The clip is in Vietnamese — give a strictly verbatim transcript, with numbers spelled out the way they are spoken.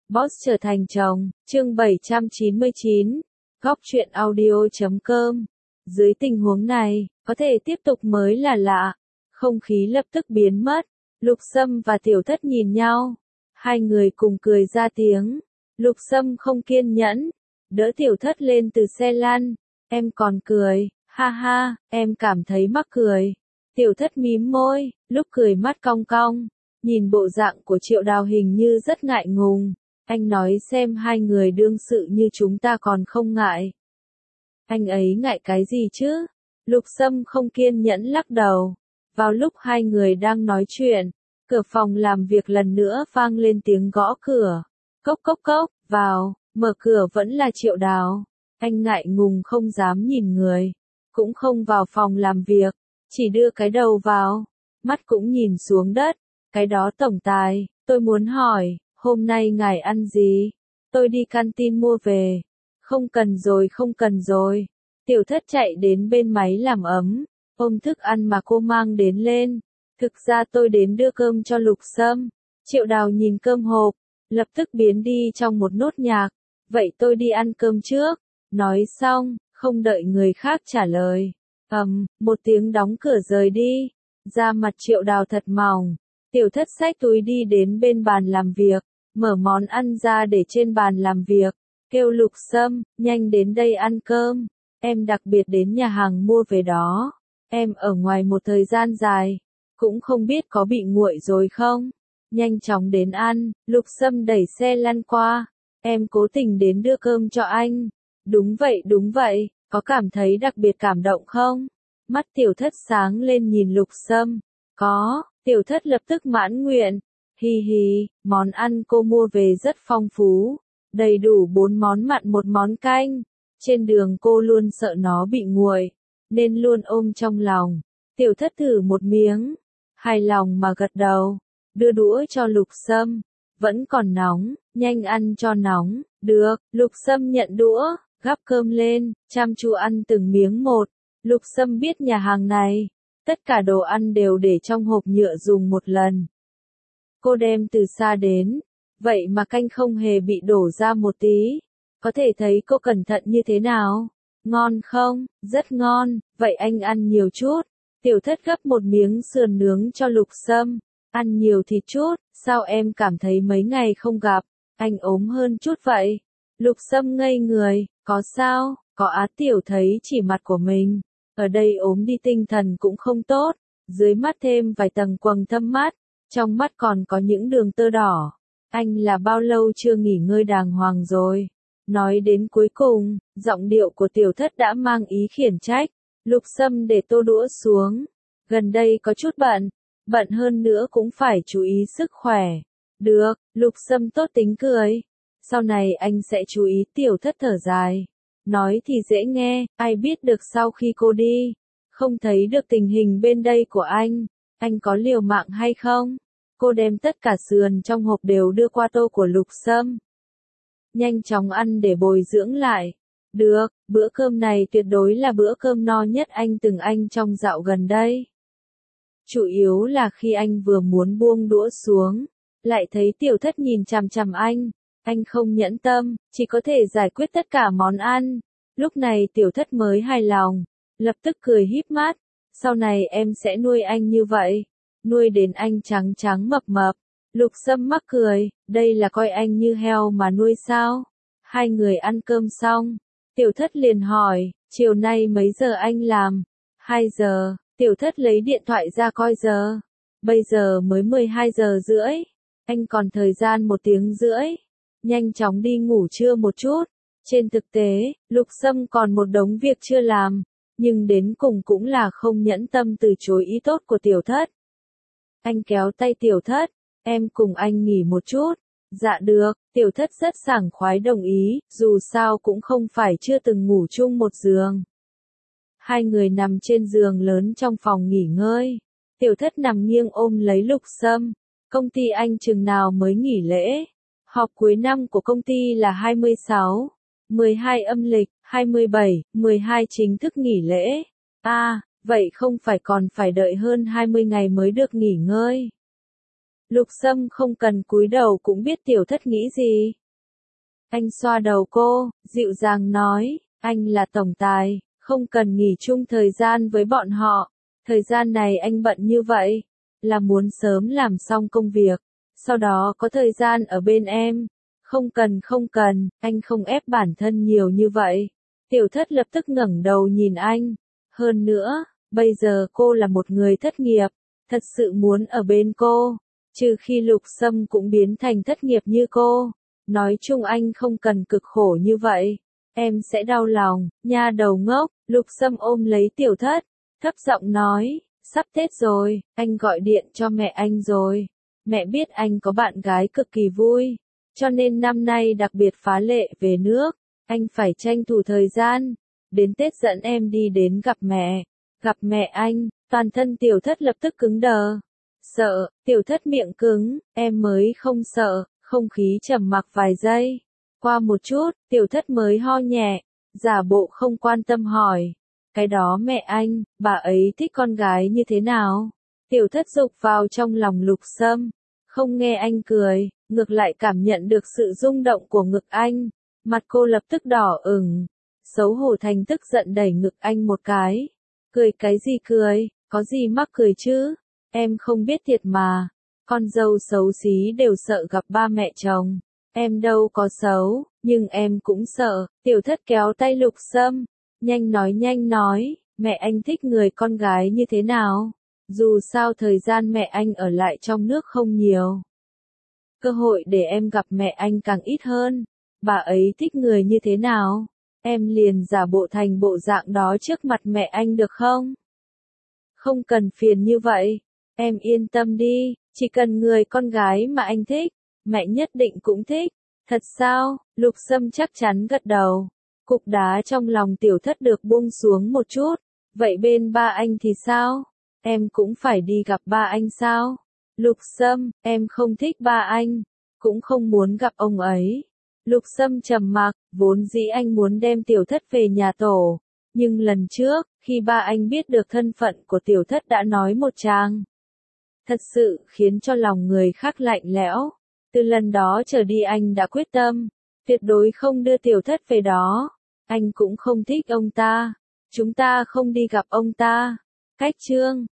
Boss trở thành chồng, chương bảy trăm chín mươi chín, góc truyện audio chấm com. Dưới tình huống này, có thể tiếp tục mới là lạ. Không khí lập tức biến mất. Lục Sâm và Tiểu Thất nhìn nhau. Hai người cùng cười ra tiếng. Lục Sâm không kiên nhẫn. Đỡ Tiểu Thất lên từ xe lăn. Em còn cười, ha ha, em cảm thấy mắc cười. Tiểu Thất mím môi, lúc cười mắt cong cong. Nhìn bộ dạng của Triệu Đào hình như rất ngại ngùng. Anh nói xem hai người đương sự như chúng ta còn không ngại. Anh ấy ngại cái gì chứ? Lục Sâm không kiên nhẫn lắc đầu. Vào lúc hai người đang nói chuyện, cửa phòng làm việc lần nữa vang lên tiếng gõ cửa. Cốc cốc cốc, vào, mở cửa vẫn là Triệu Đào. Anh ngại ngùng không dám nhìn người, cũng không vào phòng làm việc, chỉ đưa cái đầu vào, mắt cũng nhìn xuống đất. Cái đó tổng tài, tôi muốn hỏi, hôm nay ngài ăn gì? Tôi đi canteen mua về. Không cần rồi không cần rồi. Tiểu Thất chạy đến bên máy làm ấm, ôm thức ăn mà cô mang đến lên. Thực ra tôi đến đưa cơm cho Lục Sâm. Triệu Đào nhìn cơm hộp, lập tức biến đi trong một nốt nhạc. Vậy tôi đi ăn cơm trước. Nói xong, không đợi người khác trả lời. Ầm, một tiếng đóng cửa rời đi. Da mặt Triệu Đào thật mỏng. Tiểu Thất xách túi đi đến bên bàn làm việc, mở món ăn ra để trên bàn làm việc, kêu Lục Sâm, nhanh đến đây ăn cơm, em đặc biệt đến nhà hàng mua về đó, em ở ngoài một thời gian dài, cũng không biết có bị nguội rồi không, nhanh chóng đến ăn. Lục Sâm đẩy xe lăn qua, em cố tình đến đưa cơm cho anh, đúng vậy đúng vậy, có cảm thấy đặc biệt cảm động không? Mắt Tiểu Thất sáng lên nhìn Lục Sâm, có. Tiểu Thất lập tức mãn nguyện. Hi hi, món ăn cô mua về rất phong phú. Đầy đủ bốn món mặn một món canh. Trên đường cô luôn sợ nó bị nguội, nên luôn ôm trong lòng. Tiểu Thất thử một miếng. Hài lòng mà gật đầu. Đưa đũa cho Lục Sâm. Vẫn còn nóng, nhanh ăn cho nóng. Được, Lục Sâm nhận đũa, gắp cơm lên, chăm chú ăn từng miếng một. Lục Sâm biết nhà hàng này. Tất cả đồ ăn đều để trong hộp nhựa dùng một lần. Cô đem từ xa đến, vậy mà canh không hề bị đổ ra một tí. Có thể thấy cô cẩn thận như thế nào. Ngon không? Rất ngon, vậy anh ăn nhiều chút. Tiểu Thất gấp một miếng sườn nướng cho Lục Sâm. Ăn nhiều thịt chút, sao em cảm thấy mấy ngày không gặp, anh ốm hơn chút vậy? Lục Sâm ngây người, có sao? Có Á Tiểu thấy chỉ mặt của mình. Ở đây ốm đi tinh thần cũng không tốt, dưới mắt thêm vài tầng quầng thâm mắt, trong mắt còn có những đường tơ đỏ. Anh là bao lâu chưa nghỉ ngơi đàng hoàng rồi? Nói đến cuối cùng, giọng điệu của Tiểu Thất đã mang ý khiển trách. Lục Sâm để tô đũa xuống. Gần đây có chút bận, bận hơn nữa cũng phải chú ý sức khỏe. Được, Lục Sâm tốt tính cười. Sau này anh sẽ chú ý. Tiểu Thất thở dài. Nói thì dễ nghe, ai biết được sau khi cô đi, không thấy được tình hình bên đây của anh, anh có liều mạng hay không? Cô đem tất cả sườn trong hộp đều đưa qua tô của Lục Sâm. Nhanh chóng ăn để bồi dưỡng lại. Được, bữa cơm này tuyệt đối là bữa cơm no nhất anh từng ăn trong dạo gần đây. Chủ yếu là khi anh vừa muốn buông đũa xuống, lại thấy Tiểu Thất nhìn chằm chằm anh. Anh không nhẫn tâm, chỉ có thể giải quyết tất cả món ăn. Lúc này Tiểu Thất mới hài lòng, lập tức cười híp mắt. Sau này em sẽ nuôi anh như vậy, nuôi đến anh trắng trắng mập mập. Lục Sâm mắc cười, đây là coi anh như heo mà nuôi sao? Hai người ăn cơm xong, Tiểu Thất liền hỏi, chiều nay mấy giờ anh làm? Hai giờ, Tiểu Thất lấy điện thoại ra coi giờ. Bây giờ mới mười hai giờ rưỡi, anh còn thời gian một tiếng rưỡi. Nhanh chóng đi ngủ trưa một chút. Trên thực tế, Lục Sâm còn một đống việc chưa làm, nhưng đến cùng cũng là không nhẫn tâm từ chối ý tốt của Tiểu Thất. Anh kéo tay Tiểu Thất, em cùng anh nghỉ một chút. Dạ được, Tiểu Thất rất sảng khoái đồng ý, dù sao cũng không phải chưa từng ngủ chung một giường. Hai người nằm trên giường lớn trong phòng nghỉ ngơi. Tiểu Thất nằm nghiêng ôm lấy Lục Sâm. Công ty anh chừng nào mới nghỉ lễ? Họp cuối năm của công ty là hai mươi sáu, mười hai âm lịch, hai mươi bảy, mười hai chính thức nghỉ lễ. À, vậy không phải còn phải đợi hơn hai mươi ngày mới được nghỉ ngơi. Lục Sâm không cần cúi đầu cũng biết Tiểu Thất nghĩ gì. Anh xoa đầu cô, dịu dàng nói, anh là tổng tài, không cần nghỉ chung thời gian với bọn họ. Thời gian này anh bận như vậy, là muốn sớm làm xong công việc, sau đó có thời gian ở bên em. Không cần không cần, anh không ép bản thân nhiều như vậy. Tiểu thất lập tức ngẩng đầu nhìn anh. Hơn nữa, bây giờ cô là một người thất nghiệp, thật sự muốn ở bên cô, trừ khi Lục Sâm cũng biến thành thất nghiệp như cô. Nói chung anh không cần cực khổ như vậy, em sẽ đau lòng, nha đầu ngốc. Lục Sâm ôm lấy tiểu thất, thấp giọng nói, sắp Tết rồi, anh gọi điện cho mẹ anh rồi. Mẹ biết anh có bạn gái cực kỳ vui, cho nên năm nay đặc biệt phá lệ về nước. Anh phải tranh thủ thời gian, đến Tết dẫn em đi đến gặp mẹ. Gặp mẹ anh, toàn thân tiểu thất lập tức cứng đờ. Sợ, tiểu thất miệng cứng, em mới không sợ. Không khí trầm mặc vài giây. Qua một chút, tiểu thất mới ho nhẹ, giả bộ không quan tâm hỏi. Cái đó mẹ anh, bà ấy thích con gái như thế nào? Tiểu thất dục vào trong lòng Lục Sâm, không nghe anh cười, ngược lại cảm nhận được sự rung động của ngực anh. Mặt cô lập tức đỏ ửng, xấu hổ thành tức giận đẩy ngực anh một cái. Cười cái gì cười, có gì mắc cười chứ? Em không biết thiệt mà. Con dâu xấu xí đều sợ gặp ba mẹ chồng. Em đâu có xấu, nhưng em cũng sợ. Tiểu thất kéo tay Lục Sâm, nhanh nói nhanh nói, mẹ anh thích người con gái như thế nào? Dù sao thời gian mẹ anh ở lại trong nước không nhiều. Cơ hội để em gặp mẹ anh càng ít hơn. Bà ấy thích người như thế nào? Em liền giả bộ thành bộ dạng đó trước mặt mẹ anh được không? Không cần phiền như vậy. Em yên tâm đi, chỉ cần người con gái mà anh thích, mẹ nhất định cũng thích. Thật sao? Lục Sâm chắc chắn gật đầu. Cục đá trong lòng tiểu thất được buông xuống một chút. Vậy bên ba anh thì sao? Em cũng phải đi gặp ba anh sao? Lục Sâm, em không thích ba anh, cũng không muốn gặp ông ấy. Lục Sâm trầm mặc, vốn dĩ anh muốn đem tiểu thất về nhà tổ. Nhưng lần trước, khi ba anh biết được thân phận của tiểu thất đã nói một tràng. Thật sự khiến cho lòng người khác lạnh lẽo. Từ lần đó trở đi anh đã quyết tâm, tuyệt đối không đưa tiểu thất về đó. Anh cũng không thích ông ta. Chúng ta không đi gặp ông ta. Cách chương